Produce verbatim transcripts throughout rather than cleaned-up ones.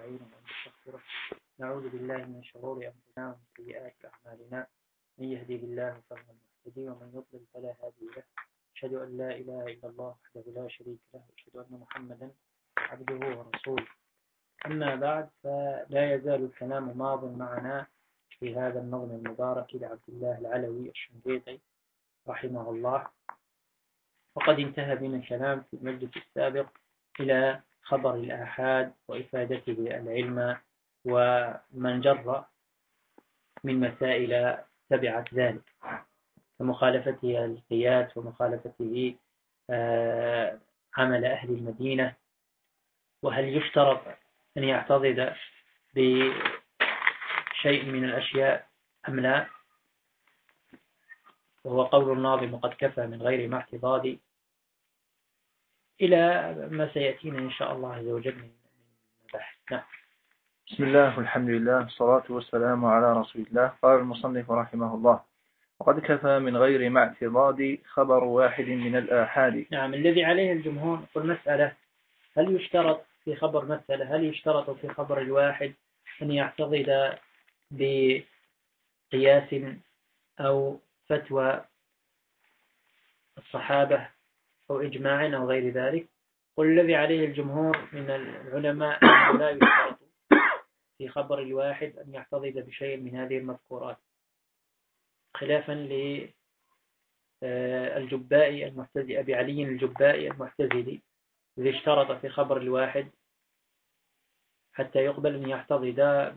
ونستعينه ونستغفره. نعوذ بالله من شرور أنفسنا ومن سيئات أعمالنا. من يهدي بالله فهو المهتدي ومن يضلل فلا هادي له. أشهد أن لا إله إلا الله وحده لا شريك له وأشهد أن محمدا عبده ورسوله. أما بعد، فلا يزال الكلام ماض معنا في هذا النظم المبارك لعبد الله العلوي الشنقيطي رحمه الله. وقد انتهى بنا الكلام في المجلس السابق إلى خبر الآحاد وإفادته العلم ومن جر من مسائل تبعت ذلك، ومخالفته القياس ومخالفته عمل أهل المدينة، وهل يشترط أن يعتضد بشيء من الأشياء أم لا، وهو قول الناظم قد كفى من غير ما اعتضاد، إلى ما سيأتينا إن شاء الله عز وجل من بحث. نعم. بسم الله والحمد لله والصلاة والسلام على رسول الله. قال المصنف رحمه الله: وقد كفى من غير ما اعتضاد خبر واحد من الآحاد. نعم. الذي عليه الجمهور في المسألة، هل يشترط في خبر مسألة هل يشترط في خبر الواحد أن يعتضد بقياس أو فتوى الصحابة أو إجماع أو غير ذلك؟ والذي عليه الجمهور من العلماء أنه لا يشترط في خبر الواحد أن يعتضد بشيء من هذه المذكورات، خلافا للجبائي المعتزلي أبي علي الجبائي المعتزلي، إذا اشترط في خبر الواحد حتى يقبل أن يعتضد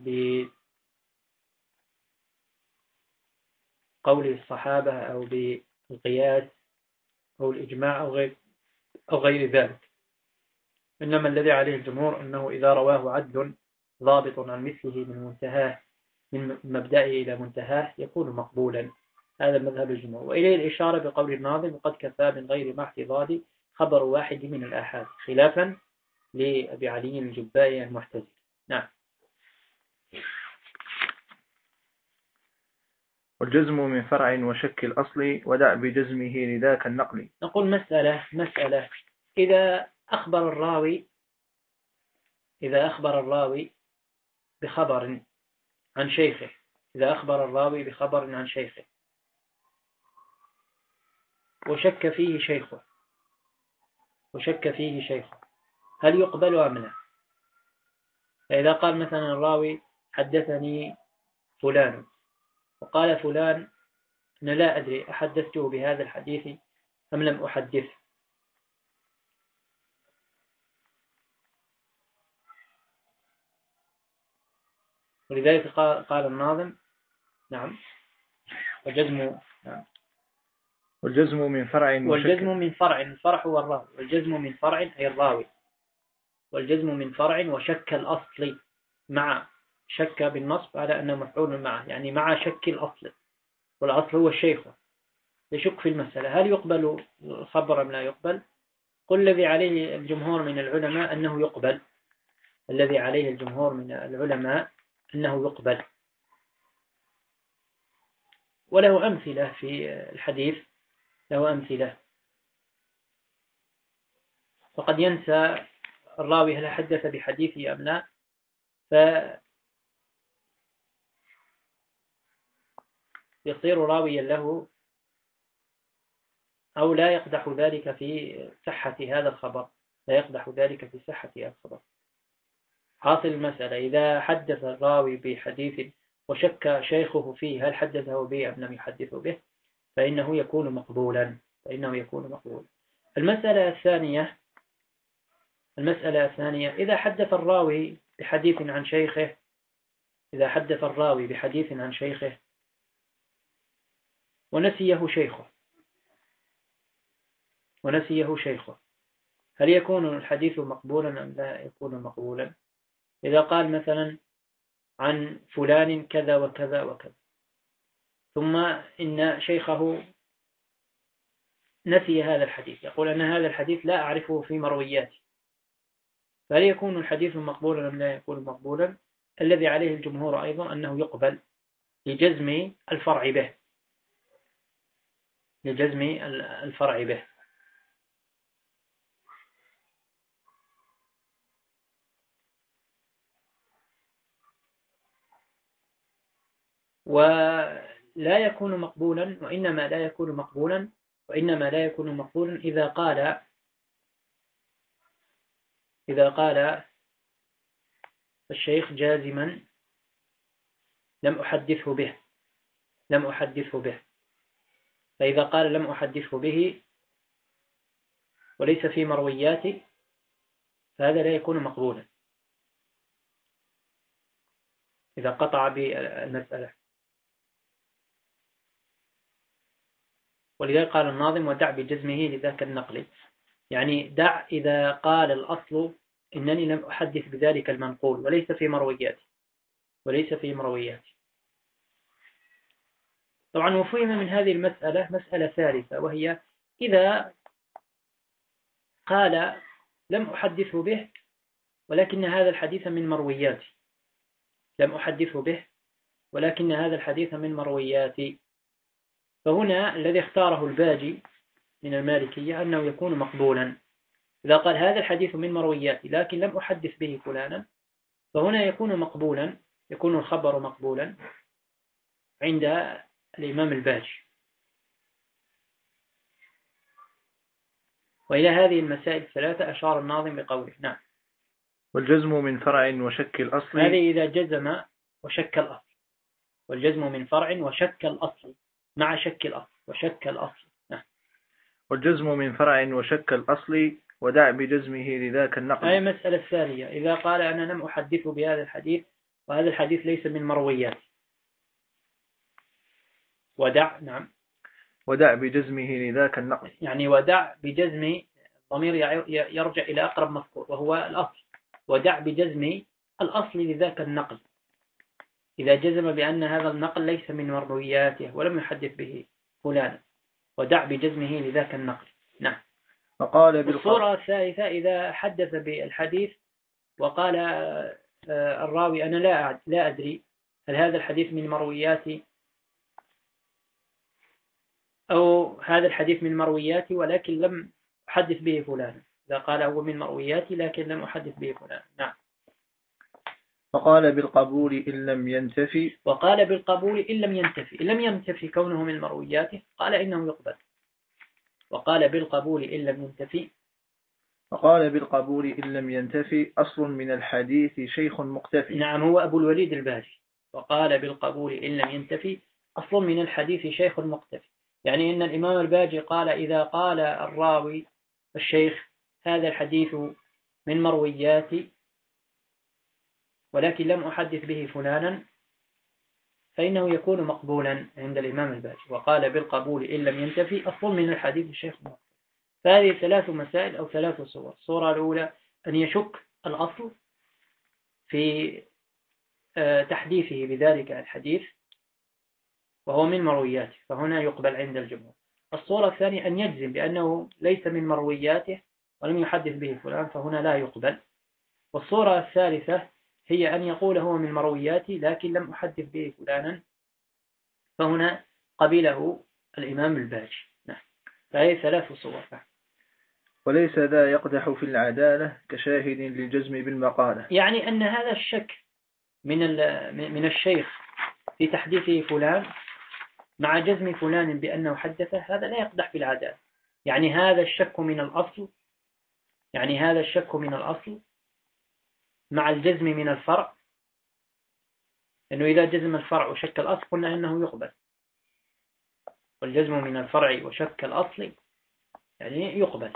بقول الصحابة أو بالقياس أو الإجماع أو غير أو غير ذلك. إنما الذي عليه الجمهور أنه إذا رواه عدل ضابط عن مثله من منتهاه من مبدأه إلى منتهاه يكون مقبولا. هذا مذهب الجمهور، وإليه الإشارة بقول الناظم: وقد كفى من غير ما اعتضاد خبر واحد من الآحاد، خلافا لأبي علي الجبائي المعتزلي. نعم. والجزم من فرع وشك الأصل ودع بجزمه لذاك النقل. نقول مسألة مسألة إذا أخبر الراوي إذا أخبر الراوي بخبر عن شيخه إذا أخبر الراوي بخبر عن شيخه وشك فيه شيخه وشك فيه شيخه هل يقبل أم لا؟ فإذا قال مثلا الراوي: حدثني فلان، وقال فلان: أنا لا أدري أحدثته بهذا الحديث أم لم أحدث، ولذلك قال الناظم: نعم والجزم نعم والجزم من فرع والجزم من فرع الفرع هو الراوي، والجزم من فرع أي الراوي، والجزم من فرع وشك الأصل مع شك بالنصب على أنه مفعول معه، يعني مع شك الأصل، والأصل هو الشيخ، يشك في المسألة هل يقبل الخبر أم لا يقبل؟ قل الذي عليه الجمهور من العلماء أنه يقبل الذي عليه الجمهور من العلماء أنه يقبل، وله أمثلة في الحديث له أمثلة. وقد ينسى الراوي هل حدث بحديثه أم لا، فيصير راويا له، أو لا يقدح ذلك في صحة هذا الخبر لا يقدح ذلك في صحة هذا الخبر. حاصل المسألة: إذا حدث الراوي بحديث وشك شيخه فيه هل حدثه به أم لم يحدثه به، فإنه يكون مقبولا فإنه يكون مقبولا. المسألة الثانية المسألة الثانية إذا حدث الراوي بحديث عن شيخه إذا حدث الراوي بحديث عن شيخه ونسيه شيخه ونسيه شيخه هل يكون الحديث مقبولا أم لا يكون مقبولا؟ إذا قال مثلا عن فلان كذا وكذا وكذا، ثم إن شيخه نسي هذا الحديث، يقول أن هذا الحديث لا أعرفه في مروياتي، فهل يكون الحديث مقبولا أم لا يكون مقبولا؟ الذي عليه الجمهور أيضا أنه يقبل لجزم الفرع به لجزم الفرع به. ولا يكون مقبولا، وإنما لا يكون مقبولا وإنما لا يكون مقبولا إذا قال إذا قال الشيخ جازما لم أحدثه به لم أحدثه به فإذا قال لم أحدثه به وليس في مروياتي فهذا لا يكون مقبولا إذا قطع بالمسألة. ولذلك قال الناظم ودع بجزمه لذاك النقل، يعني دع إذا قال الأصل إنني لم أحدث بذلك المنقول وليس في مروياتي وليس في مروياتي. طبعا وفهم من هذه المسألة مسألة ثالثة، وهي إذا قال لم أحدثه به ولكن هذا الحديث من مروياتي لم أحدثه به ولكن هذا الحديث من مروياتي، فهنا الذي اختاره الباجي من المالكية أنه يكون مقبولا. إذا قال هذا الحديث من مروياتي لكن لم أحدث به فلانا فهنا يكون مقبولا، يكون الخبر مقبولا عند الإمام الباجي. وإلى هذه المسائل الثلاثة أشار الناظم بقوله. نعم. والجزم من فرع وشك الأصل، هذه إذا جزم وشك الأصل، والجزم من فرع وشك الأصل مع شك الأصل وشك الأصل. نعم. والجزم من فرع وشك الأصل ودع بجزمه لذاك النقل. هذه مسألة الثانية، إذا قال أنا لم أحدثه بهذا الحديث وهذا الحديث ليس من مرويات ودع. نعم. ودع بجزمه لذاك النقل، يعني ودع بجزم الضمير يرجع إلى أقرب مذكور وهو الأصل، ودع بجزم الأصل لذاك النقل إذا جزم بأن هذا النقل ليس من مروياته ولم يحدث به فلانا، ودع بجزمه لذاك النقل. نعم. فقال بالصورة الثالثة إذا حدث بالحديث وقال الراوي أنا لا لا أدري هل هذا الحديث من مروياتي أو هذا الحديث من مروياتي ولكن لم أحدث به فلانا، إذا قال هو من مروياتي لكن لم أحدث به فلانا. نعم. فقال بالقبول إن لم ينتفي، وقال بالقبول إن لم ينتفي، إن لم ينتفي كونه من مروياته قال إنه يقبل. وقال بالقبول إن لم ينتفي فقال بالقبول إن لم ينتفي أصل من الحديث شيخ مقتفي. نعم، هو أبو الوليد الباجي. وقال بالقبول إن لم ينتفي أصل من الحديث شيخ مقتفي، يعني إن الإمام الباجي قال إذا قال الراوي الشيخ هذا الحديث من مروياتي ولكن لم أحدث به فلانا فإنه يكون مقبولا عند الإمام الباجي. وقال بالقبول إن لم ينتفي أصل من الحديث الشيخ مقتفي. فهذه ثلاث مسائل أو ثلاث صور. الصورة الأولى أن يشك الأصل في تحديثه بذلك الحديث وهو من مروياته فهنا يقبل عند الجمهور. الصورة الثانية أن يجزم بأنه ليس من مروياته ولم يحدث به فلان فهنا لا يقبل. والصورة الثالثة هي أن يقول هو من مروياتي لكن لم أحدث به فلانا فهنا قبله الإمام الباجي. نعم. فهي ثلاث صور. وليس ذا يقدح في العدالة كشاهد للجزم بالمقالة، يعني أن هذا الشك من من الشيخ في تحديثه فلان مع جزم فلان بأنه حدثه هذا لا يقدح في العدالة. يعني هذا الشك من الأصل يعني هذا الشك من الأصل مع الجزم من الفرع، لأنه إذا جزم الفرع وشك الأصل قلنا أنه يقبل، والجزم من الفرع وشك الأصل يعني يقبل.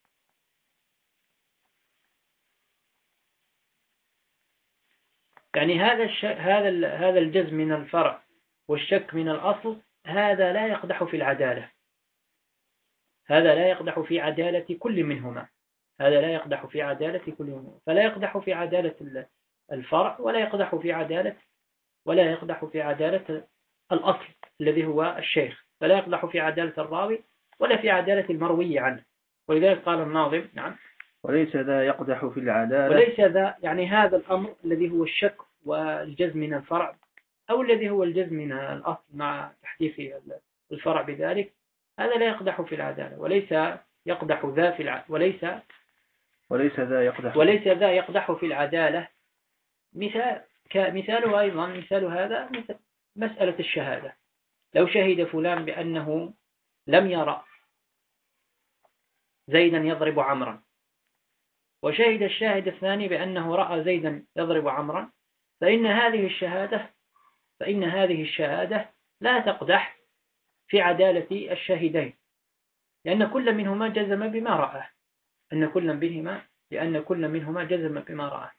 يعني هذا هذا هذا الجزم من الفرع والشك من الأصل هذا لا يقدح في العدالة، هذا لا يقدح في عدالة كل منهما هذا لا يقدح في عدالة كل منهما فلا يقدح في عدالة الفرع ولا يقدح في عدالة ولا يقدح في عدالة الأصل الذي هو الشيخ، فلا يقدح في عدالة الراوي ولا في عدالة المروي عنه. ولذلك قال الناظم. نعم. وليس ذا يقدح في العدالة، وليس ذا يعني هذا الأمر الذي هو الشك والجزم من الفرع أو الذي هو الجزم من الأصل مع تحديث الفرع بذلك هذا لا يقدح في العدالة. وليس يقدح ذا في الع... وليس وليس ذا يقدح وليس ذا يقدح في العدالة. مثال كمثاله أيضا مثال هذا مثل مسألة الشهادة. لو شهد فلان بأنه لم يرى زيدا يضرب عمرا، وشهد الشاهد الثاني بأنه رأى زيدا يضرب عمرا، فإن هذه الشهادة فإن هذه الشهادة لا تقدح في عدالة الشاهدين، لأن كل منهما جزم بما رأى أن كل منهما لأن كل منهما جزم بما رأى.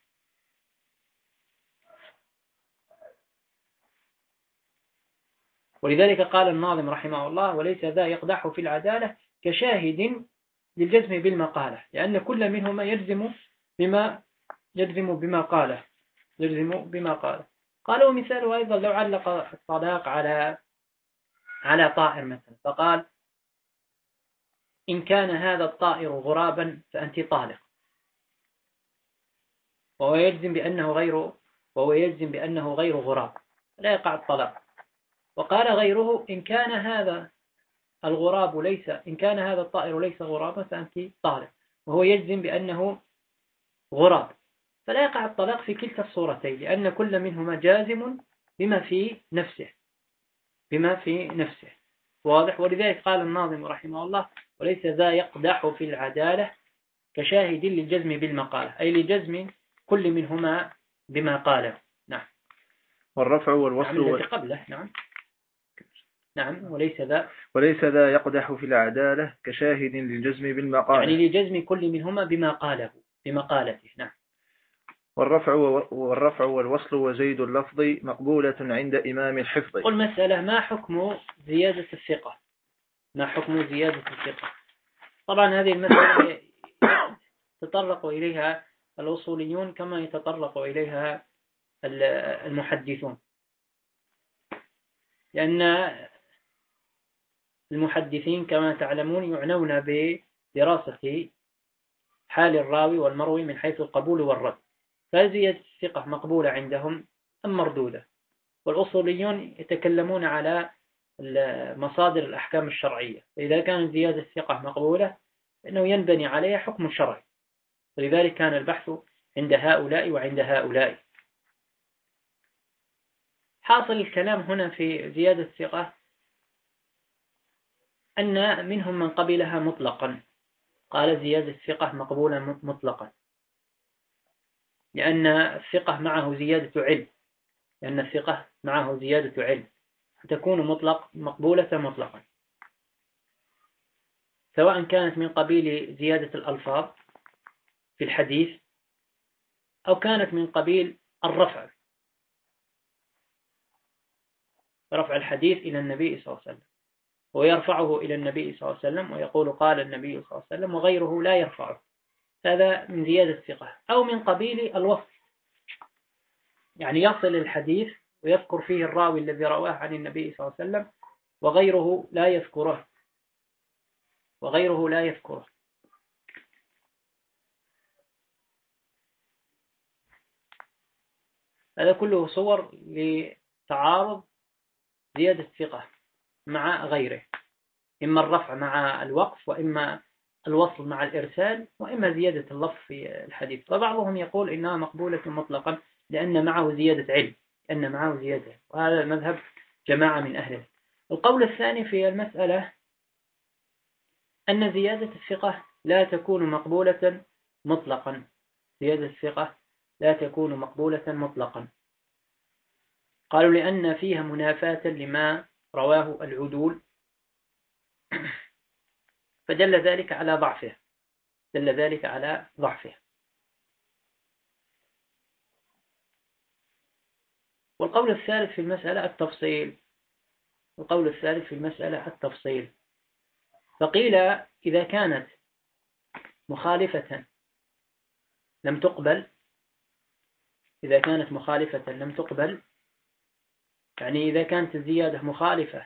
ولذلك قال الناظم رحمه الله: وليس ذا يقدح في العدالة كشاهد للجزم بالمقالة، لأن كل منهما يجزم بما يجزم بما قاله يجزم بما قاله. قال: ومثاله أيضا لو علق الطلاق على على طائر مثلا، فقال: إن كان هذا الطائر غرابا فأنت طالق، وهو يجزم بأنه غير وهو يجزم بأنه غير غراب، لا يقع الطلاق. وقال غيره: إن كان هذا الغراب ليس إن كان هذا الطائر ليس غرابا فأنت طالق، وهو يجزم بأنه غراب، فلا يقع الطلاق في كلتا الصورتين، لأن كل منهما جازم بما في نفسه بما في نفسه واضح. ولذلك قال الناظم رحمه الله: وليس ذا يقدح في العدالة كشاهد للجزم بالمقالة، أي لجزم كل منهما بما قاله. نعم. والرفع والوصل نعم التي قبله. نعم نعم وليس ذا وليس ذا يقدح في العدالة كشاهد للجزم بالمقالة، يعني لجزم كل منهما بما قاله بمقالته. نعم. والرفع والرفع والوصل وزيد اللفظ مقبولة عند إمام الحفظ. قل مسألة: ما حكم زيادة الثقة؟ ما حكم زيادة الثقة؟ طبعا هذه المسألة يتطرق إليها الأصوليون كما يتطرق إليها المحدثون، لأن المحدثين كما تعلمون يعنون بدراسة حال الراوي والمروي من حيث القبول والرد، فزيادة الثقة مقبولة عندهم أم مردودة؟ والأصوليون يتكلمون على مصادر الأحكام الشرعية، فإذا كانت زيادة الثقة مقبولة فإنه ينبني عليها حكم شرعي، ولذلك كان البحث عند هؤلاء وعند هؤلاء. حاصل الكلام هنا في زيادة الثقة أن منهم من قبلها مطلقا، قال زيادة الثقة مقبولة مطلقا، لأن الثقة معه زيادة علم لأن الثقة معه زيادة علم فتكون مطلق مقبولة مطلقا، سواء كانت من قبيل زيادة الألفاظ في الحديث أو كانت من قبيل الرفع رفع الحديث إلى النبي صلى الله عليه وسلم، ويرفعه إلى النبي صلى الله عليه وسلم ويقول قال النبي صلى الله عليه وسلم، وغيره لا يرفعه، هذا من زيادة الثقة. أو من قبيل الوصف، يعني يصل الحديث ويذكر فيه الراوي الذي رواه عن النبي صلى الله عليه وسلم وغيره لا يذكره وغيره لا يذكره هذا كله صور لتعارض زيادة الثقة مع غيره، إما الرفع مع الوقف، وإما الوصل مع الإرسال، وإما زيادة اللفظ في الحديث. فبعضهم يقول إنها مقبولة مطلقا لأن معه زيادة علم لأن معه زيادة وهذا مذهب جماعة من أهله. القول الثاني في المسألة أن زيادة الثقة لا تكون مقبولة مطلقا زيادة الثقة لا تكون مقبولة مطلقا قالوا لأن فيها منافاة لما رواه العدول، فدل ذلك على ضعفه دل ذلك على ضعفه والقول الثالث في المسألة التفصيل القول الثالث في المسألة التفصيل فقيل إذا كانت مخالفة لم تقبل إذا كانت مخالفة لم تقبل يعني إذا كانت الزيادة مخالفة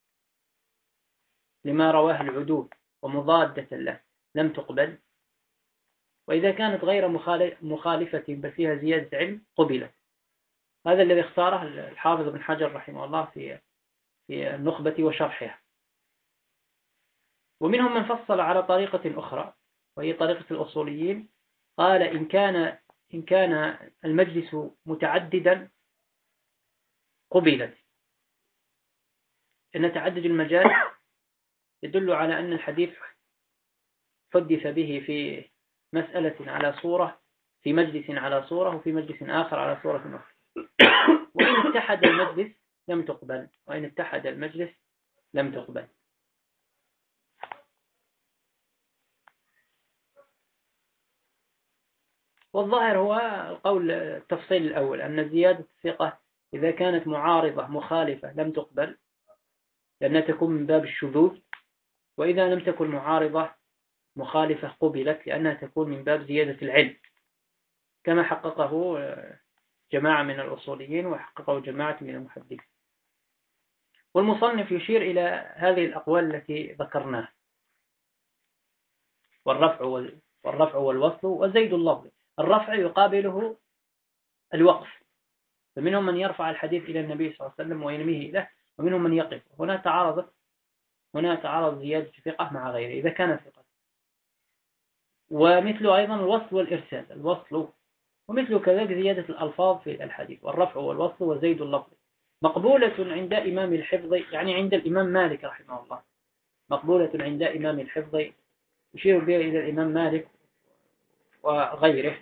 لما رواه العدول ومضادة له لم تقبل، وإذا كانت غير مخالفة بل فيها زيادة علم قبلت. هذا الذي اختاره الحافظ بن حجر رحمه الله في في النخبة وشرحها. ومنهم من فصل على طريقة أخرى وهي طريقة الأصوليين، قال إن كان إن كان المجلس متعددا قبلت، أن تعدد المجال يدل على أن الحديث حدث به في مسألة على صورة، في مجلس على صورة، وفي مجلس آخر على صورة أخرى. وإن اتحد المجلس لم تقبل، وإن اتحد المجلس لم تقبل. والظاهر هو القول التفصيل الأول، أن زيادة الثقة إذا كانت معارضة مخالفة لم تقبل لأنها تكون من باب الشذوذ، وإذا لم تكن معارضة مخالفة قبلت لأنها تكون من باب زيادة العلم، كما حققه جماعة من الأصوليين وحققه جماعة من المحدثين. والمصنف يشير إلى هذه الأقوال التي ذكرناها، والرفع والرفع والوصل وزيد اللفظ. الرفع يقابله الوقف، فمنهم من يرفع الحديث إلى النبي صلى الله عليه وسلم وينميه إليه، ومنهم من يقف. هنا تعارضت هنا تعارض زيادة ثقة مع غيره إذا كان ثقة. ومثل أيضا الوصل والإرسال، الوصل ومثل كذلك زيادة الألفاظ في الحديث. والرفع والوصل وزيد اللفظ مقبولة عند إمام الحفظ، يعني عند الإمام مالك رحمه الله، مقبولة عند إمام الحفظ، يشير بها إلى الإمام مالك وغيره.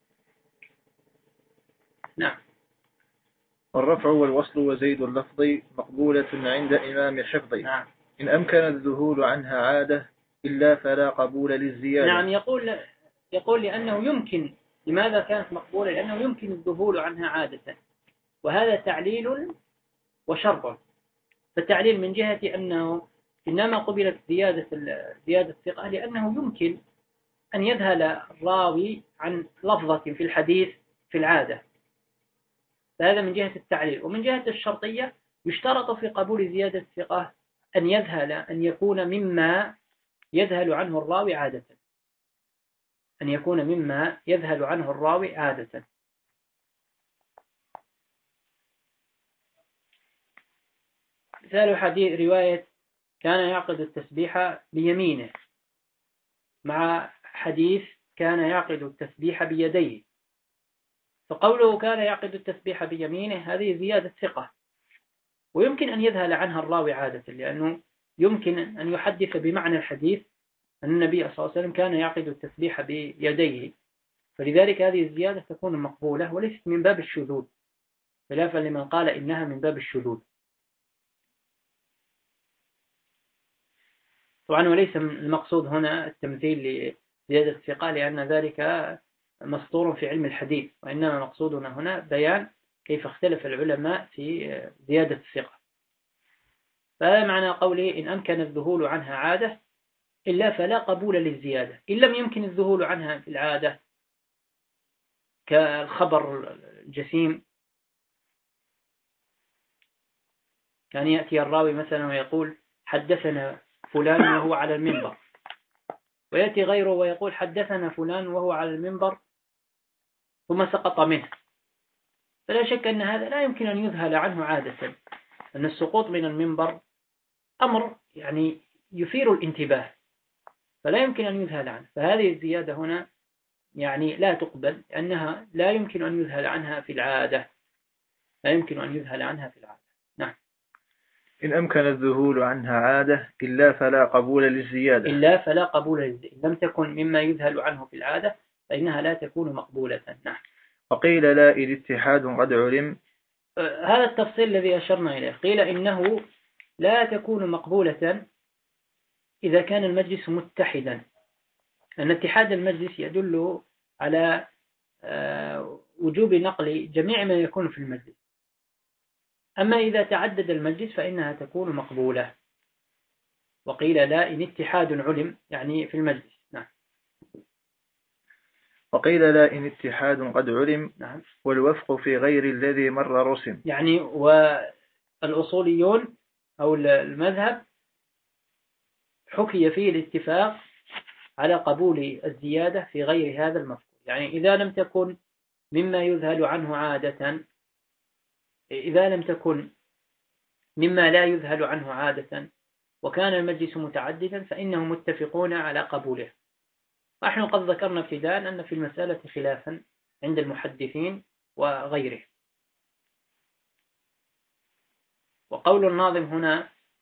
نعم. والرفع والوصل وزيد اللفظ مقبولة عند إمام الحفظ. نعم. إن أمكن الذهول عنها عادة إلا فلا قبول للزيادة. نعم. يقول يقول لأنه يمكن. لماذا كانت مقبولة؟ لأنه يمكن الذهول عنها عادة، وهذا تعليل وشرط. فالتعليل من جهة أنه إنما قبلت زيادة زيادة الثقة لأنه يمكن أن يذهل الراوي عن لفظة في الحديث في العادة، فهذا من جهة التعليل. ومن جهة الشرطية يشترط في قبول زيادة الثقة أن يذهل أن يكون مما يذهل عنه الراوي عادة، أن يكون مما يذهل عنه الراوي عادة. مثال حديث رواية كان يعقد التسبيح بيمينه مع حديث كان يعقد التسبيح بيديه. فقوله كان يعقد التسبيح بيمينه هذه زيادة ثقة، ويمكن أن يذهل عنها الراوي عادة، لأنه يمكن أن يحدث بمعنى الحديث أن النبي صلى الله عليه وسلم كان يعقد التسبيح بيديه، فلذلك هذه الزيادة تكون مقبولة وليست من باب الشذوذ، خلافا لمن قال إنها من باب الشذوذ. طبعا وليس المقصود هنا التمثيل لزيادة الثقة، لأن ذلك مسطور في علم الحديث، وإنما مقصودنا هنا بيان كيف اختلف العلماء في زيادة الثقة. فهذا معنى قوله إن أمكن الذهول عنها عادة إلا فلا قبول للزيادة. إن لم يمكن الذهول عنها في العادة كالخبر الجسيم، كان يأتي الراوي مثلا ويقول حدثنا فلان وهو على المنبر، ويأتي غيره ويقول حدثنا فلان وهو على المنبر ثم سقط منه، فلا شك أن هذا لا يمكن أن يذهل عنه عادة، أن السقوط من المنبر أمر يعني يثير الانتباه، فلا يمكن أن يذهل عنه. فهذه الزيادة هنا يعني لا تقبل، لأنها لا يمكن أن يذهل عنها في العادة، لا يمكن أن يذهل عنها في العادة. نعم. إن أمكن الذهول عنها عادة إلا فلا قبول للزيادة. إلا فلا قبول للزيادة، لم تكن مما يذهل عنه في العادة فإنها لا تكون مقبولة. نعم. وقيل لا إذ اتحاد قد علم. هذا التفصيل الذي أشرنا إليه. قيل إنه لا تكون مقبولة إذا كان المجلس متحدا، أن اتحاد المجلس يدل على وجوب نقل جميع ما يكون في المجلس. أما إذا تعدد المجلس فإنها تكون مقبولة. وقيل لا إن اتحاد علم، يعني في المجلس. نعم. وقيل لا إن اتحاد قد علم. نعم. والوفق في غير الذي مر رسم. يعني والأصوليون أو المذهب حكي فيه الاتفاق على قبول الزيادة في غير هذا المذكور، يعني إذا لم تكن مما يذهل عنه عادة، إذا لم تكن مما لا يذهل عنه عادة وكان المجلس متعددا فإنهم متفقون على قبوله. ونحن قد ذكرنا ابتداء أن في المسألة خلافا عند المحدثين وغيره. وقول الناظم هنا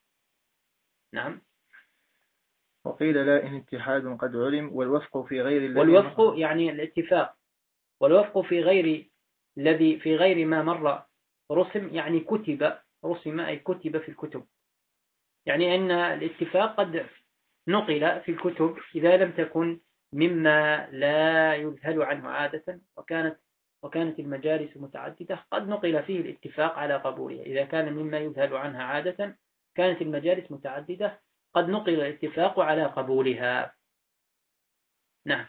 نعم. وقيل لا إن اتحاد قد علم والوفق في غير الذي والوفق يعني الاتفاق، والوفق في غير الذي في غير ما مر رسم، يعني كتب، رسم أي كتب في الكتب، يعني أن الاتفاق قد نقل في الكتب إذا لم تكن مما لا يذهل عنه عادة، وكانت وكانت المجالس متعددة قد نقل فيه الاتفاق على قبولها. إذا كان مما يذهل عنها عادة كانت المجالس متعددة قد نقل الاتفاق على قبولها. نعم.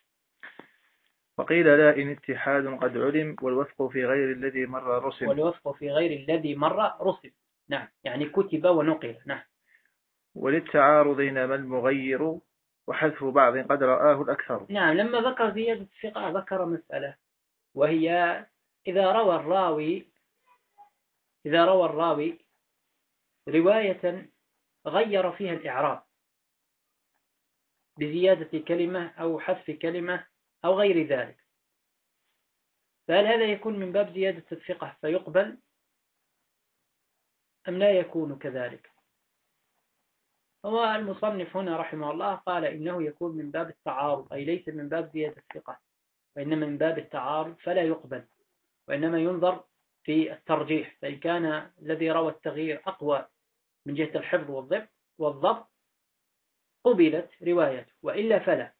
وقيل لا إن اتحاد قد علم والوفق في غير الذي مر رسم. والوفق في غير الذي مر رسم. نعم، يعني كتب ونقل. نعم. وللتعارض نما المغير وحذف بعض قد رآه الأكثر. نعم، لما ذكر زيادة الثقة ذكر مسألة، وهي إذا روى الراوي إذا روى الراوي رواية غير فيها الإعراب بزيادة كلمة أو حذف كلمة أو غير ذلك، فهل هذا يكون من باب زيادة الثقة فيقبل أم لا يكون كذلك؟ هو المصنف هنا رحمه الله قال إنه يكون من باب التعارض، أي ليس من باب زيادة الثقة، وإنما من باب التعارض فلا يقبل، وإنما ينظر في الترجيح، فإن كان الذي روى التغيير أقوى من جهة الحفظ والضبط والضبط قبلت روايته، وإلا فلا.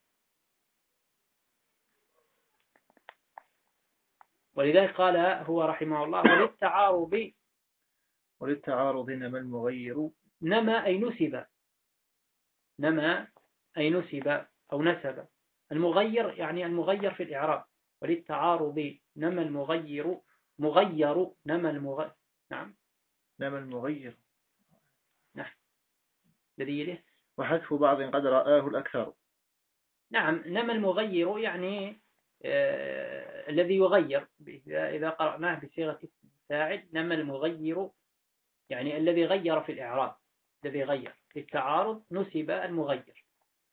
ولذلك قال هو رحمه الله وللتعارض وللتعارض نما المغير. نما أي نسب، نما أي نسب أو نسب. المغير يعني المغير في الإعراب. وللتعارض نما المغير، مغير نما المغير. نعم، نما المغير. نعم، الذي يليه. وحذف بعض قد رآه الأكثر. نعم، نما المغير يعني آه الذي يغير، إذا قرأناه بصيغة فاعل نما المغير يعني الذي غير في الإعراب، الذي غير. للتعارض نسب المغير،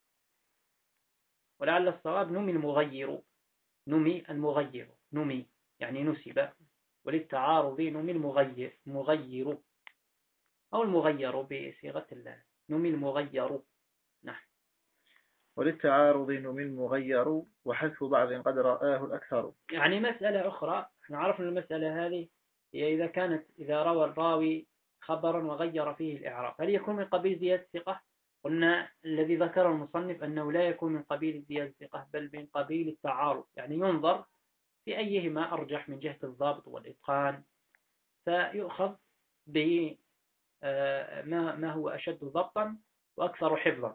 ولعل الصواب نمي المغير، نمي المغير، نمي يعني نسب. وللتعارض نمي المغير، مغير أو المغير بصيغة الله، نمي المغير. نعم. وللتعارض نمي المغير وحذف بعض قد رآه الأكثر. يعني مسألة أخرى، احنا عرفنا المسألة هذه هي إذا كانت إذا روى الراوي خبرا وغير فيه الإعراب هل يكون من قبيل زيادة الثقة؟ قلنا الذي ذكر المصنف أنه لا يكون من قبيل زيادة الثقة بل من قبيل التعارض، يعني ينظر في أيهما أرجح من جهة الضبط والإتقان، فيؤخذ به ما ما هو أشد ضبطا وأكثر حفظا.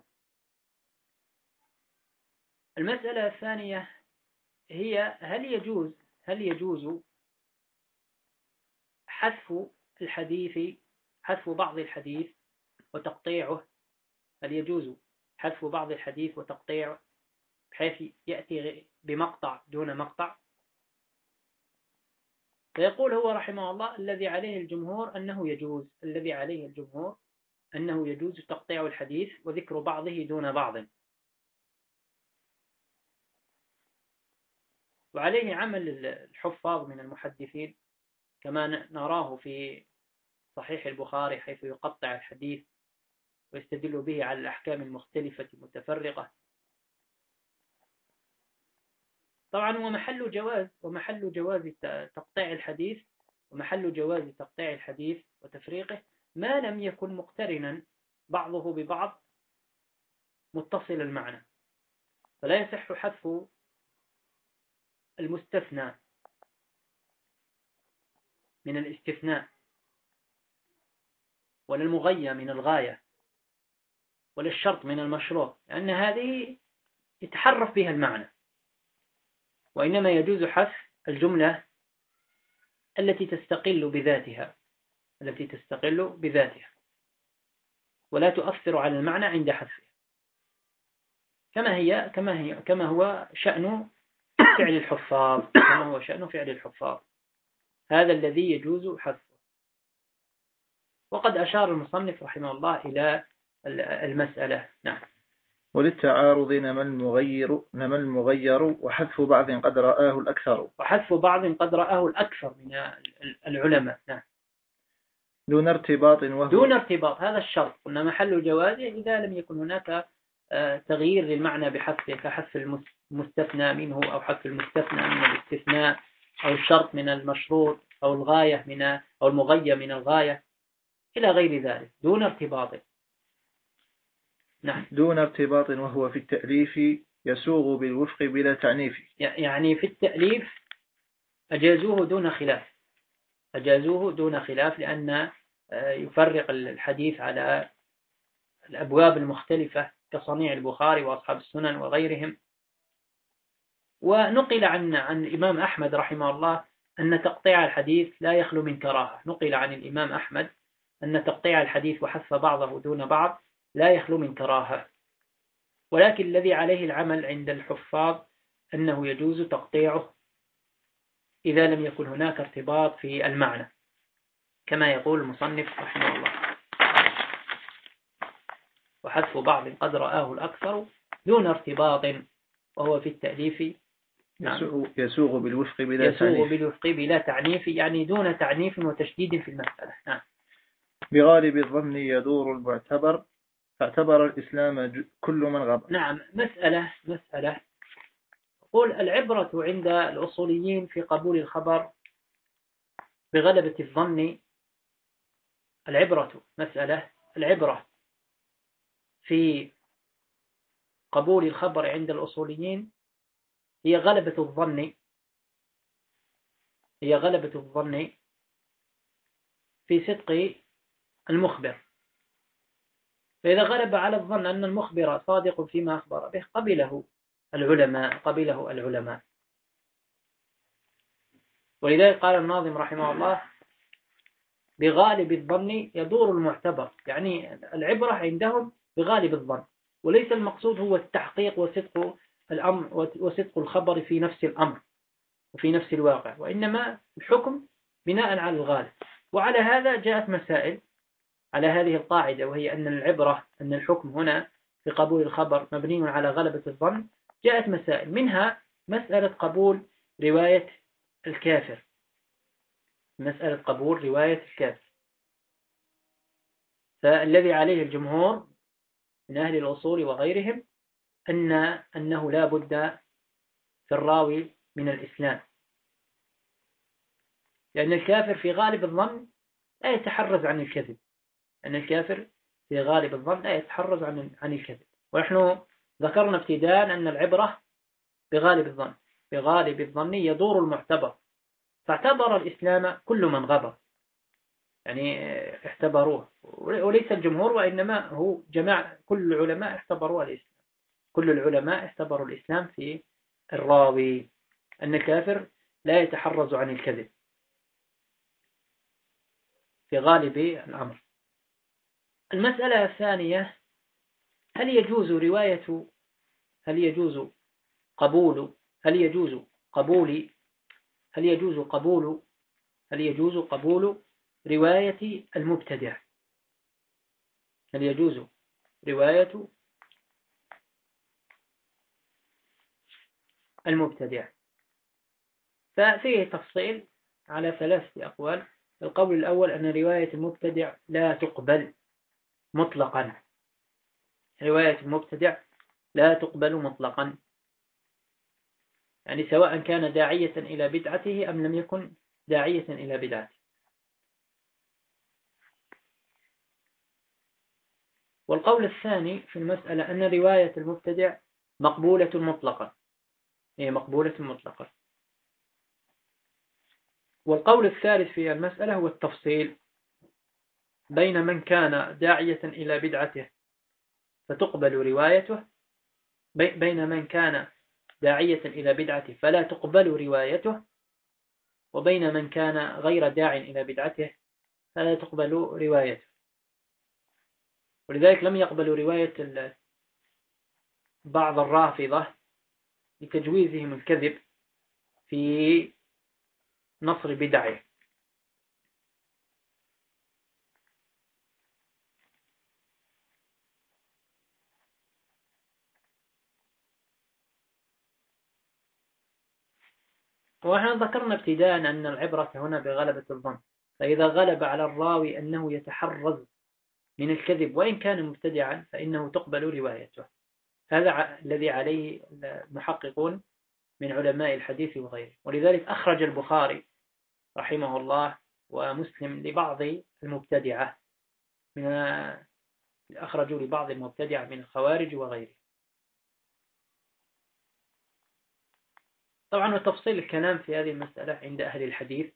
المسألة الثانية هي هل يجوز هل يجوز حذف الحديث، حذف بعض الحديث وتقطيعه؟ هل يجوز حذف بعض الحديث وتقطيعه بحيث يأتي بمقطع دون مقطع؟ فيقول هو رحمه الله الذي عليه الجمهور أنه يجوز، الذي عليه الجمهور أنه يجوز تقطيع الحديث وذكر بعضه دون بعض، وعليه عمل الحفاظ من المحدثين كما نراه في صحيح البخاري حيث يقطع الحديث ويستدل به على الأحكام المختلفة المتفرقة. طبعا هو محل جواز ومحل جواز تقطيع الحديث ومحل جواز تقطيع الحديث وتفريقه ما لم يكن مقترنا بعضه ببعض متصل المعنى، فلا يصح حذف المستثنى من الاستثناء ولا المغية من الغاية ولا الشرط من المشروط، لأن هذه يتحرف بها المعنى، وإنما يجوز حذف الجملة التي تستقل بذاتها التي تستقل بذاتها ولا تؤثر على المعنى عند حذفها، كما هي كما هي كما هو شأن فعل الحفاظ كما هو شأن فعل الحفاظ هذا الذي يجوز حذفه. وقد أشار المصنف رحمه الله إلى المسألة. نعم. وللتعارض نما المغير نما المغير وحذف بعض قد رآه الأكثر. وحذف بعض قد رآه الأكثر من العلماء. نعم. دون ارتباط وهو دون ارتباط، هذا الشرط. قلنا محل جوازه إذا لم يكن هناك تغيير للمعنى بحذفه، كحذف المستثنى منه أو حذف المستثنى من الاستثناء، أو الشرط من المشروط، أو الغاية من أو المغية من الغاية، إلى غير ذلك، دون ارتباط. نعم. دون ارتباط وهو في التأليف يسوغ بالوفق بلا تعنيف. يعني في التأليف أجازوه دون خلاف، أجازوه دون خلاف، لأن يفرق الحديث على الأبواب المختلفة كصنيع البخاري وأصحاب السنن وغيرهم. ونقل عن عن الإمام أحمد رحمه الله أن تقطيع الحديث لا يخلو من كراهة. نقل عن الإمام أحمد أن تقطيع الحديث وحذف بعضه دون بعض لا يخلو من كراهة، ولكن الذي عليه العمل عند الحفاظ أنه يجوز تقطيعه إذا لم يكن هناك ارتباط في المعنى، كما يقول المصنف رحمه الله: وحذف بعض قد رآه الأكثر دون ارتباط وهو في التأليف. نعم. يسوغ بالوفق بلا يسوغ تعنيف. بالوفق بلا تعنيف، يعني دون تعنيف وتشديد في المسألة. نعم. بغالب الظن يدور المعتبر، فاعتبر الإسلام كل من غبر. نعم. مسألة مسألة قول العبرة عند الأصوليين في قبول الخبر بغلبة الظن. العبرة مسألة العبرة في قبول الخبر عند الأصوليين هي غلبة الظن، هي غلبة الظن في صدق المخبر. فإذا غلب على الظن أن المخبر صادق فيما أخبر به قبله العلماء قبله العلماء ولذلك قال الناظم رحمه الله: بغالب الظن يدور المعتبر. يعني العبرة عندهم بغالب الظن، وليس المقصود هو التحقيق وصدق الأمر وصدق الخبر في نفس الأمر وفي نفس الواقع، وإنما الحكم بناء على الغالب. وعلى هذا جاءت مسائل على هذه القاعدة، وهي أن العبرة أن الحكم هنا في قبول الخبر مبني على غلبة الظن. جاءت مسائل منها مسألة قبول رواية الكافر، مسألة قبول رواية الكافر. فالذي عليه الجمهور من أهل الأصول وغيرهم أن أنه لا بد في الراوي من الإسلام، لأن الكافر في غالب الظن لا يتحرز عن الكذب، أن الكافر في غالب الظن لا يتحرز عن عن الكذب. ونحن ذكرنا ابتداء أن العبرة بغالب الظن، بغالب الظن يدور المعتبر، فاعتبر الإسلام كل من غبر، يعني اعتبروه، وليس الجمهور وإنما هو جماعة كل العلماء اعتبروا الإسلام، كل العلماء اعتبروا الإسلام في الراوي، أن الكافر لا يتحرز عن الكذب في غالب الأمر. المسألة الثانية: هل يجوز رواية هل يجوز قبول هل يجوز قبول هل يجوز قبول هل يجوز قبول رواية المبتدع هل يجوز رواية المبتدع؟ ففيه تفصيل على ثلاثة أقوال. القول الأول أن رواية المبتدع لا تقبل مطلقا، رواية المبتدع لا تقبل مطلقا، يعني سواء كان داعية إلى بدعته أم لم يكن داعية إلى بدعته. والقول الثاني في المسألة أن رواية المبتدع مقبولة مطلقا، هي مقبولة مطلقا. والقول الثالث في المسألة هو التفصيل بين من كان داعية إلى بدعته فتقبل روايته، بين من كان داعية إلى بدعته فلا تقبل روايته، وبين من كان غير داع إلى بدعته فلا تقبل روايته. ولذلك لم يقبلوا رواية بعض الرافضة لتجويزهم الكذب في نصر بدعه. ونحن ذكرنا ابتداء أن العبرة هنا بغلبة الظن، فإذا غلب على الراوي أنه يتحرز من الكذب وإن كان مبتدعا فإنه تقبل روايته. هذا الذي عليه المحققون من علماء الحديث وغيره. ولذلك أخرج البخاري رحمه الله ومسلم لبعض المبتدعة من أخرجوا لبعض المبتدعة من الخوارج وغيره. طبعا وتفصيل الكلام في هذه المسألة عند أهل الحديث،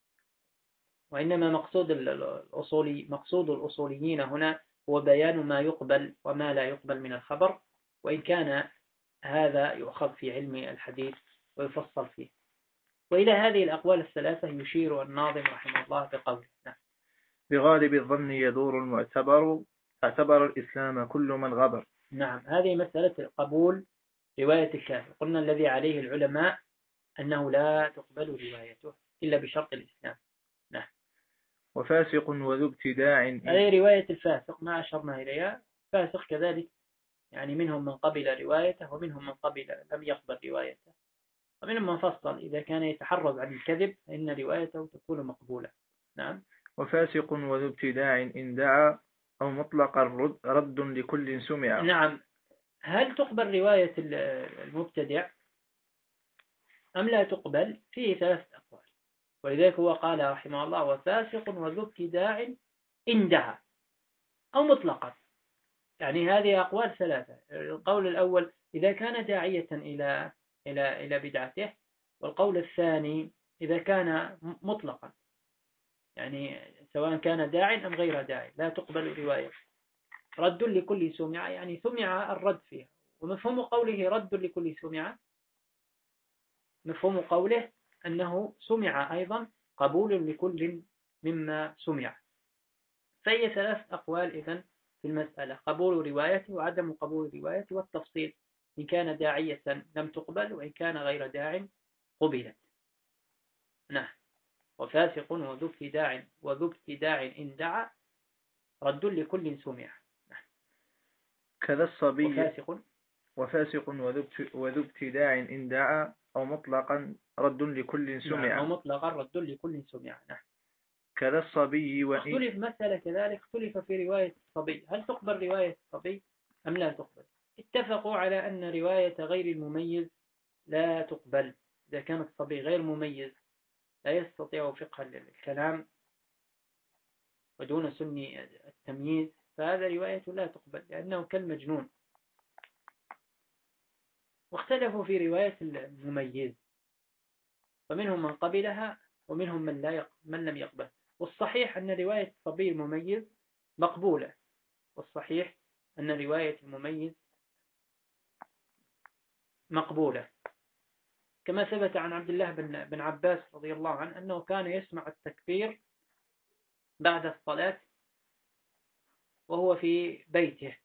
وإنما مقصود الأصولي مقصود الأصوليين هنا هو بيان ما يقبل وما لا يقبل من الخبر، وإن كان هذا يؤخذ في علم الحديث ويفصل فيه. وإلى هذه الأقوال الثلاثة يشير الناظم رحمه الله بقوله: نعم. بغالب الظن يدور المعتبر، اعتبر الإسلام كل من غبر. نعم، هذه مسألة قبول رواية الكافر. قلنا الذي عليه العلماء أنه لا تقبل روايته إلا بشرط الإسلام. نعم. وفاسق وذو ابتداع، هذه رواية الفاسق ما أشرنا إليها. فاسق كذلك يعني منهم من قبل روايته ومنهم من قبل لم يقبل روايته، ومنهم من فصل إذا كان يتحرز عن الكذب فإن روايته تكون مقبولة. نعم. وفاسق وذو ابتداع إن دعا أو مطلق الرد رد لكل سمع. نعم. هل تقبل رواية المبتدع أم لا تقبل؟ فيه ثلاثة أقوال، ولذلك هو قال رحمه الله: وفاسق وذو ابتداع إن دعا أو مطلقا. يعني هذه أقوال ثلاثة. القول الأول إذا كان داعية إلى إلى إلى بدعته، والقول الثاني إذا كان مطلقا، يعني سواء كان داع أم غير داع لا تقبل رواية. رد لكل سمع، يعني سمع الرد فيها. ومفهوم قوله رد لكل سمع، مفهوم قوله أنه سمع أيضا قبول لكل مما سمع. فهي ثلاث أقوال إذن في المسألة: قبول روايته وعدم قبول روايته، والتفصيل إن كان داعية لم تقبل وإن كان غير داع قبلت. نعم. وفاسق وذو ابتداع وذو ابتداع إن دعا رد لكل سمع. نعم. كذا الصبي وفاسق وفاسق وذو ابتداع إن دعا أو مطلقا رد لكل سمع. نعم. أو مطلقا رد لكل سمع. نعم. كذا الصبي وإن اختلف مسألة كذلك، اختلف في رواية الصبي، هل تقبل رواية الصبي أم لا تقبل؟ اتفقوا على أن رواية غير المميز لا تقبل. إذا كان الصبي غير مميز لا يستطيع فقه الكلام ودون سن التمييز فهذا رواية لا تقبل لأنه كالمجنون. واختلفوا في رواية المميز، فمنهم من قبلها ومنهم من لا يق... من لم يقبل. والصحيح أن رواية الصبي المميز مقبولة، والصحيح أن رواية المميز مقبولة، كما ثبت عن عبد الله بن بن عباس رضي الله عنه أنه كان يسمع التكبير بعد الصلاة وهو في بيته،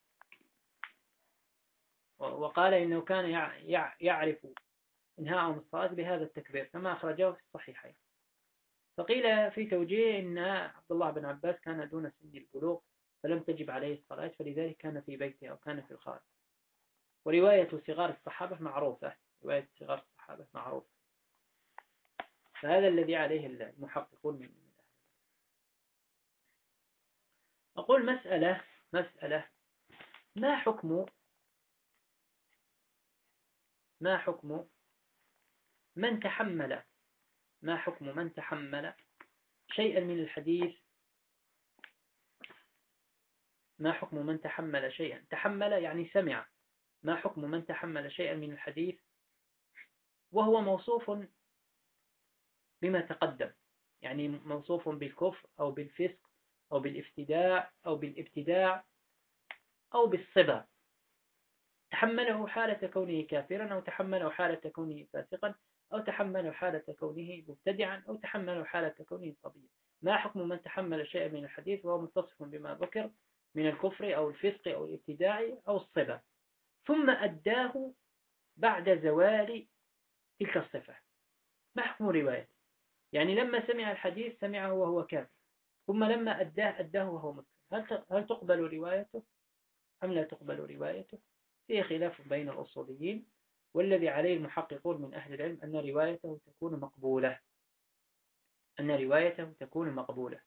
وقال إنه كان يعرف انهاء الصلاة بهذا التكبير كما أخرجه في الصحيحين. فقيل في توجيه إن عبد الله بن عباس كان دون سن البلوغ فلم تجب عليه الصلاة، فلذلك كان في بيته أو كان في الخارج. ورواية صغار الصحابة معروفة، رواية صغار الصحابة معروفة. فهذا الذي عليه المحققون من أهل. أقول مسألة مسألة ما حكم ما حكم من تحمل ما حكم من تحمل شيئا من الحديث ما حكم من تحمل شيئا تحمل يعني سمع ما حكم من تحمل شيئا من الحديث وهو موصوف بما تقدم، يعني موصوف بالكفر أو بالفسق أو بالافتداء أو بالابتداع أو بالصبا، تحمله حالة كونه كافرا أو تحمله حالة كونه فاسقا أو تحمله حالة كونه مبتدعا أو تحمله حالة كونه صبيا. ما حكم من تحمل شيئا من الحديث وهو متصف بما ذكر من الكفر أو الفسق أو الابتداع أو الصبا ثم أداه بعد زوال تلك الصفة؟ ما حكم روايته؟ يعني لما سمع الحديث سمعه وهو كافر، ثم لما أداه أداه وهو مسلم، هل هل تقبل روايته أم لا تقبل روايته؟ فيه خلاف بين الأصوليين، والذي عليه المحققون من أهل العلم أن روايته تكون مقبولة. أن روايته تكون مقبولة،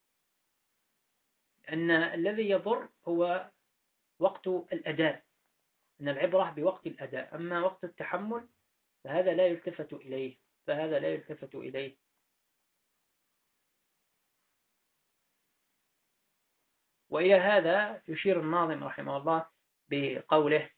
أن الذي يضر هو وقت الأداء، أن العبرة بوقت الأداء، أما وقت التحمل فهذا لا يلتفت إليه فهذا لا يلتفت إليه وإلى هذا يشير الناظم رحمه الله بقوله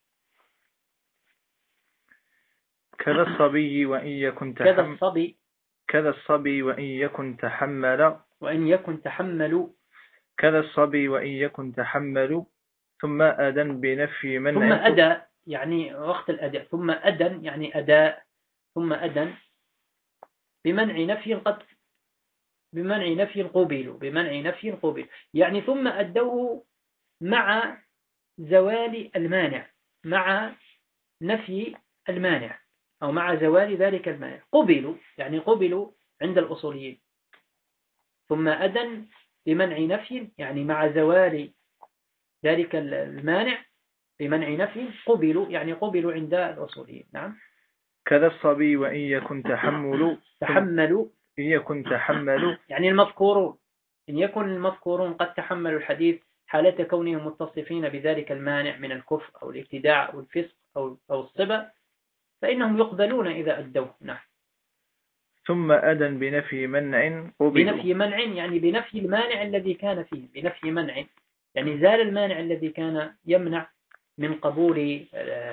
كذا الصبي وإن يكن كذا تحمل الصبي كذا الصبي وإن يكن تحمل وإن يكن تحمل كذا الصبي وإن يكن تحمل ثم أذن بنفي منع ثم أدى يعني وقت الأداء، ثم أدن يعني أداء، ثم أدن بمنع نفي قد بمنع نفي قبل بمنع نفي قبل يعني ثم أدوه مع زوال المانع، مع نفي المانع أو مع زوال ذلك المانع، قبلوا يعني قبلوا عند الأصوليين. ثم أدن بمنع نفي يعني مع زوال ذلك المانع بمنع نفي قبلوا يعني قبلوا عند الأصوليين. نعم. كذا الصبي وإن يكن تحمل تحملوا إن يكن تحمل يعني المذكورون، إن يكن المذكورون قد تحملوا الحديث حالة كونهم متصفين بذلك المانع من الكفر أو الابتداع أو الفسق أو أو الصبا فإنهم يقبلون إذا أدوه. نعم. ثم أذن بنفي منع قبلوا بنفي منع يعني بنفي المانع الذي كان فيه، بنفي منع يعني زال المانع الذي كان يمنع من قبول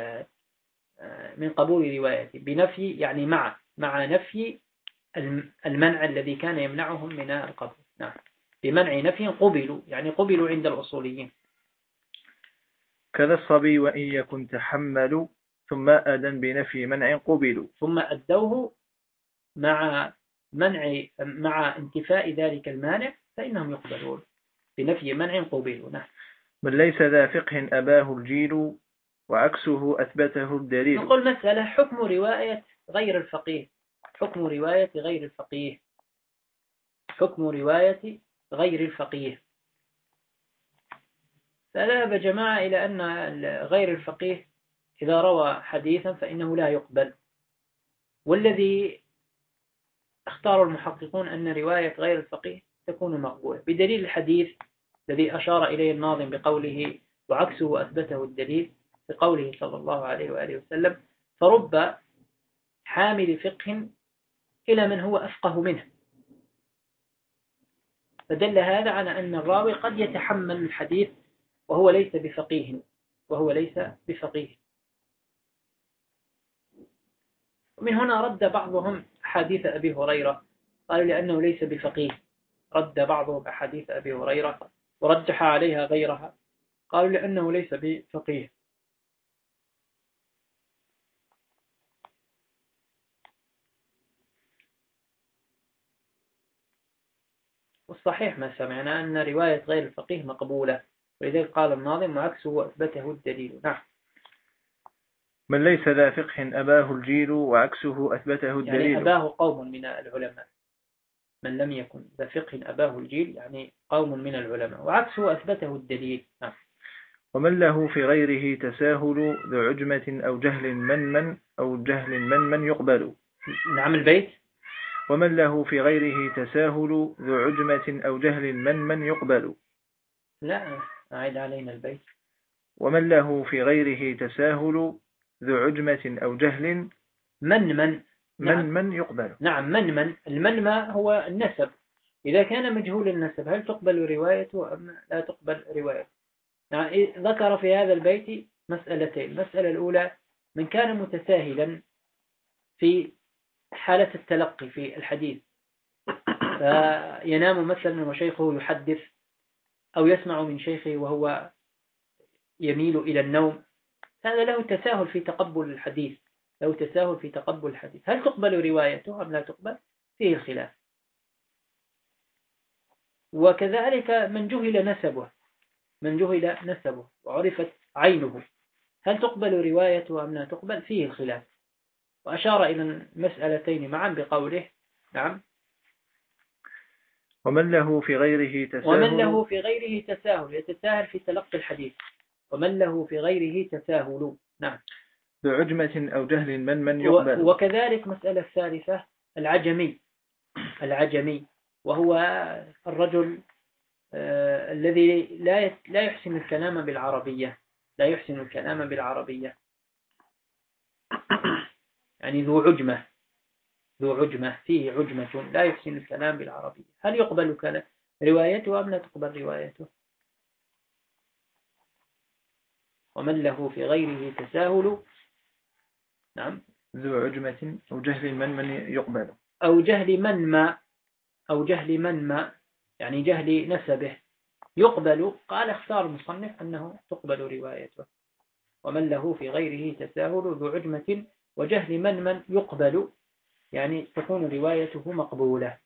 من قبول روايته، بنفي يعني مع مع نفي المنع الذي كان يمنعهم من القبول. نعم. بمنع نفي قبلوا يعني قبلوا عند الأصوليين. كذا الصبي وإن يكن تحمل ثم أذن بنفي منع قبلوا ثم أدوه مع منع مع انتفاء ذلك المانع فإنهم يقبلون بنفي منع قبلوا. نعم. من ليس ذا فقه أباه الجيل وعكسه أثبته الدليل. نقول مسألة حكم رواية غير الفقيه حكم رواية غير الفقيه حكم رواية غير الفقيه فذهب جماعة إلى أن غير الفقيه إذا روى حديثا فإنه لا يقبل، والذي اختار المحققون أن رواية غير الفقيه تكون مقبولة بدليل الحديث الذي أشار إليه الناظم بقوله وعكسه أثبته الدليل بقوله صلى الله عليه وآله وسلم فرب حامل فقه إلى من هو أفقه منه، فدل هذا على أن الراوي قد يتحمل الحديث وهو ليس بفقيه وهو ليس بفقيه ومن هنا رد بعضهم حديث أبي هريرة، قالوا لأنه ليس بفقيه، رد بعضهم أحاديث أبي هريرة ورجح عليها غيرها، قالوا لأنه ليس بفقيه. والصحيح ما سمعنا أن رواية غير الفقيه مقبولة، ولذلك قال الناظم وعكسه أثبته الدليل. نعم. من ليس ذا فقه أباه الجيل وعكسه أثبته الدليل يعني أباه قوم من العلماء، من لم يكن ذا فقه أباه الجيل يعني قوم من العلماء وعكسه أثبته الدليل. نعم. ومن له في غيره تساهل ذو عجمة أو جهل من من أو جهل من من يقبل. نعم البيت. ومن له في غيره تساهل ذو عجمة أو جهل من من يقبل. لا أعيد علينا البيت. ومن له في غيره تساهل ذو عجمة أو جهل من من من نعم. من يقبل. نعم من من المن ما هو النسب، إذا كان مجهول النسب هل تقبل روايته أم لا تقبل روايته؟ يعني ذكر في هذا البيت مسألتين، المسألة الأولى من كان متساهلا في حالة التلقي في الحديث فينام مثلا وشيخه يحدث أو يسمع من شيخه وهو يميل إلى النوم، هذا له تساهل في تقبل الحديث له تساهل في تقبل الحديث هل تقبل روايته أم لا تقبل؟ فيه الخلاف. وكذلك من جهل نسبه من جهل نسبه وعرفت عينه هل تقبل روايته أم لا تقبل؟ فيه الخلاف. وأشار إلى المسألتين معا بقوله نعم ومن له في غيره تساهل ومن له في غيره تساهل يتساهل في تلقي الحديث ومن له في غيره تساهل. نعم. ذو عجمة أو جهل من من يقبل. وكذلك مسألة ثالثة العجمي العجمي، وهو الرجل آه الذي لا لا يحسن الكلام بالعربية لا يحسن الكلام بالعربية يعني ذو عجمة ذو عجمة فيه عجمة لا يحسن الكلام بالعربية. هل يقبل كلام روايته أم لا تقبل روايته؟ ومن له في غيره تساهل. نعم. ذو عجمة أو جهل من من يقبل أو جهل من ما أو جهل من ما يعني جهل نسبه يقبل. قال اختار المصنف أنه تقبل روايته. ومن له في غيره تساهل ذو عجمة وجهل من من يقبل يعني تكون روايته مقبولة.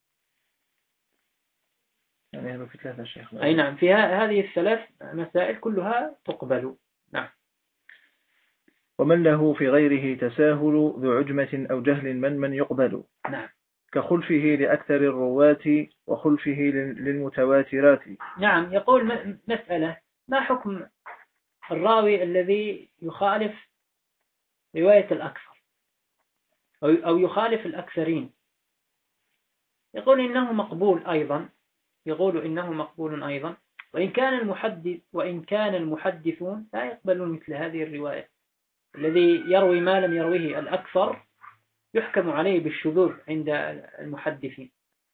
يعني في ثلاثة شيخ. أي نعم، في هذه الثلاث مسائل كلها تقبل. نعم. ومن له في غيره تساهل ذو عجمة أو جهل من من يقبل. نعم. كخلفه لأكثر الرواة وخلفه للمتواترات. نعم. يقول مسألة: ما حكم الراوي الذي يخالف رواية الأكثر أو يخالف الأكثرين؟ يقول إنه مقبول أيضا يقول إنه مقبول أيضا وإن كان المحدث وإن كان المحدثون لا يقبلون مثل هذه الرواية. الذي يروي ما لم يرويه الأكثر يحكم عليه بالشذوذ عند المحدثين.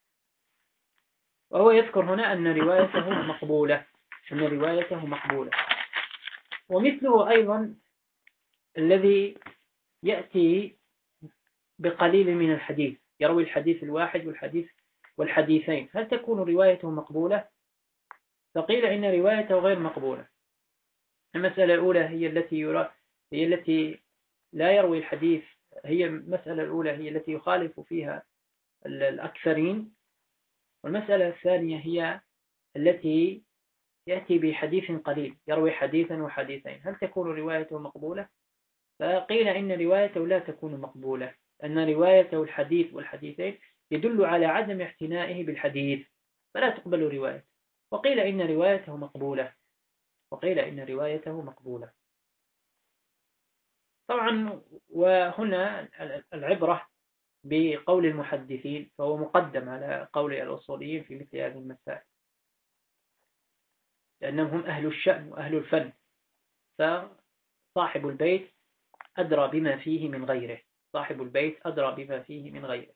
وهو يذكر هنا أن روايته مقبولة أن روايته مقبولة ومثله أيضا الذي يأتي بقليل من الحديث، يروي الحديث الواحد والحديث والحديثين، هل تكون روايته مقبولة؟ فقيل إن روايته غير مقبولة. المسألة الأولى هي التي يرى هي التي لا يروي الحديث هي المسألة الأولى هي التي يخالف فيها الأكثرين، والمسألة الثانية هي التي يأتي بحديث قليل يروي حديثا وحديثين، هل تكون روايته مقبولة؟ فقيل إن روايته لا تكون مقبولة، أن روايته الحديث والحديثين يدل على عدم اعتنائه بالحديث فلا تقبل روايته. وقيل إن روايته مقبولة وقيل إن روايته مقبولة. طبعا وهنا العبرة بقول المحدثين، فهو مقدم على قول الأصوليين في مثل هذه المسائل، لأنهم هم أهل الشأن وأهل الفن، فصاحب البيت أدرى بما فيه من غيره صاحب البيت أدرى بما فيه من غيره.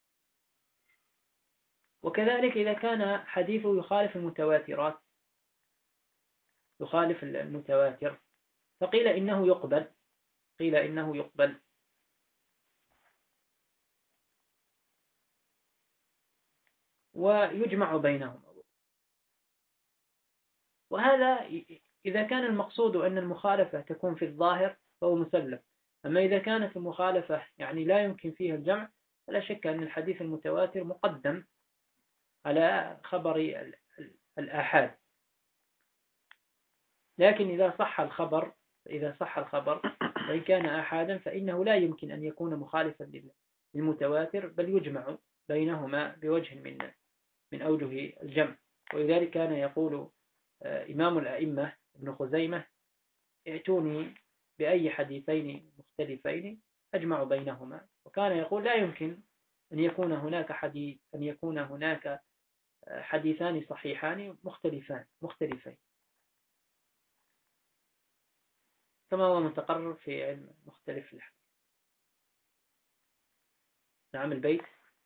وكذلك إذا كان حديثه يخالف المتواترات يخالف المتواتر فقيل إنه يقبل قيل إنه يقبل ويجمع بينهم. وهذا إذا كان المقصود أن المخالفة تكون في الظاهر فهو مسلم، أما إذا كانت المخالفة يعني لا يمكن فيها الجمع فلا شك أن الحديث المتواتر مقدم على خبر الآحاد. لكن إذا صح الخبر إذا صح الخبر وإن كان آحادا فإنه لا يمكن أن يكون مخالفا للمتواتر، بل يجمع بينهما بوجه من من أوجه الجمع. ولذلك كان يقول إمام الأئمة ابن خزيمة: ائتوني بأي حديثين مختلفين أجمع بينهما. وكان يقول لا يمكن أن يكون هناك حديث أن يكون هناك حديثان صحيحان مختلفان مختلفين كما هو متقرر في علم مختلف الحديث. نعم. البيت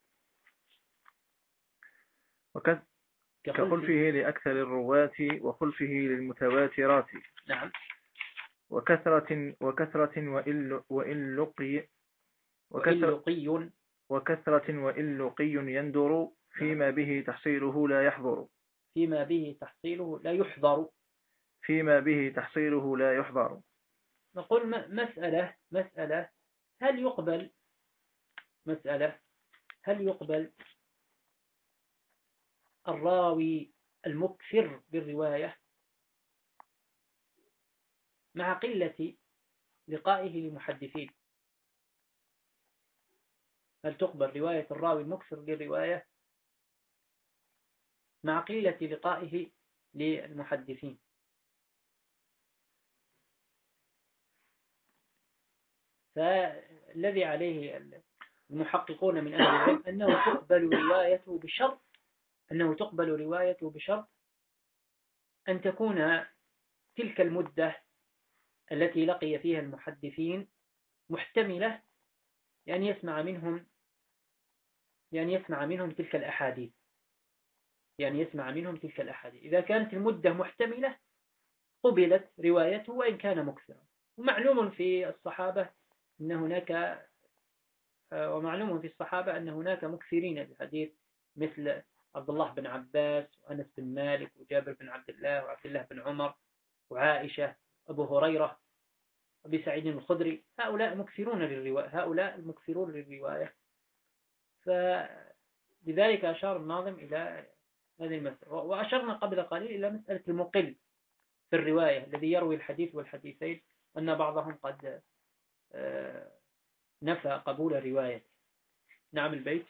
وكذ كخلفه لأكثر الرواة وخلفه للمتواترات. نعم. وكثرة وكثرة وإن وإن لقي وكثرة وكثرة وإن لقي يندر فيما به تحصيله لا يحضر فيما به تحصيله لا يحضر فيما به تحصيله لا يحضر. نقول مسألة مسألة هل يقبل مسألة هل يقبل الراوي المكثر بالرواية مع قلة لقائه للمحدثين؟ هل تقبل رواية الراوي المكثر بالرواية مع قلة لقائه للمحدثين؟ فالذي عليه المحققون من أهل العلم أنه تقبل روايته بشرط أنه تقبل روايته بشرط أن تكون تلك المدة التي لقي فيها المحدثين محتملة لأن يسمع منهم لأن يسمع منهم تلك الأحاديث يعني يسمع منهم تلك الأحاديث. إذا كانت المدة محتملة قبلت روايته وإن كان مكثرا. ومعلوم في الصحابة أن هناك ومعلوم في الصحابة أن هناك مكثرين للحديث مثل عبد الله بن عباس وأنس بن مالك وجابر بن عبد الله وعبد الله بن عمر وعائشة أبو هريرة أبي سعيد الخدري. هؤلاء مكثرون للرواية هؤلاء المكثرون للرواية. فلذلك أشار الناظم إلى هذه المسألة. وأشرنا قبل قليل إلى مسألة المقل في الرواية الذي يروي الحديث والحديثين أن بعضهم قد نفى قبول رواية. نعم البيت.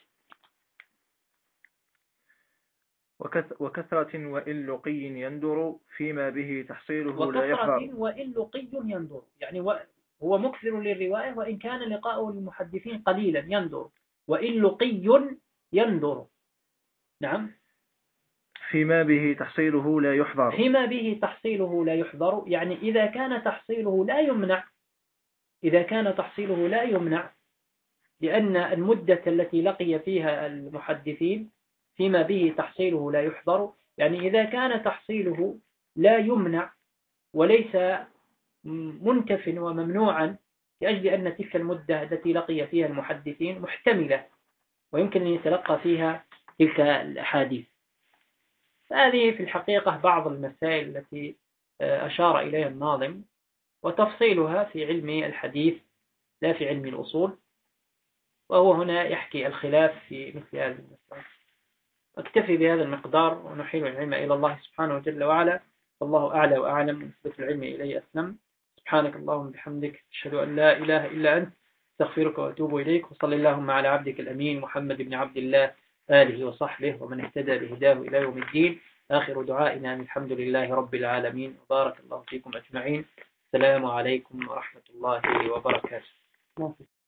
وكثرة وإن لقي يندر فيما به تحصيله لا يحضر. وكثرة وإن لقي يندر يعني هو مكثر للرواية وإن كان لقاؤه للمحدثين قليلا يندر. وإن لقي يندر. نعم. فيما به تحصيله لا يحضر. فيما به تحصيله لا يحضر يعني إذا كان تحصيله لا يمنع إذا كان تحصيله لا يمنع لأن المدة التي لقي فيها المحدثين فيما به تحصيله لا يحضر يعني إذا كان تحصيله لا يمنع وليس منتف وممنوعا لأجل أن تلك المدة التي لقي فيها المحدثين محتملة ويمكن أن يتلقى فيها تلك الأحاديث. هذه في الحقيقة بعض المسائل التي أشار إليها الناظم وتفصيلها في علم الحديث لا في علم الأصول. وهو هنا يحكي الخلاف في مثل هذه المسائل. أكتفي بهذا المقدار ونحيل العلم إلى الله سبحانه جل وعلا. والله أعلى وأعلم ونثبت العلم إليه أسلم. سبحانك اللهم بحمدك أشهد أن لا إله إلا أنت استغفرك وأتوب إليك. وصل اللهم على عبدك الأمين محمد بن عبد الله آله وصحبه ومن اهتدى بهداه إلى يوم الدين. آخر دعائنا الحمد لله رب العالمين وبارك الله فيكم أجمعين. السلام عليكم ورحمة الله وبركاته.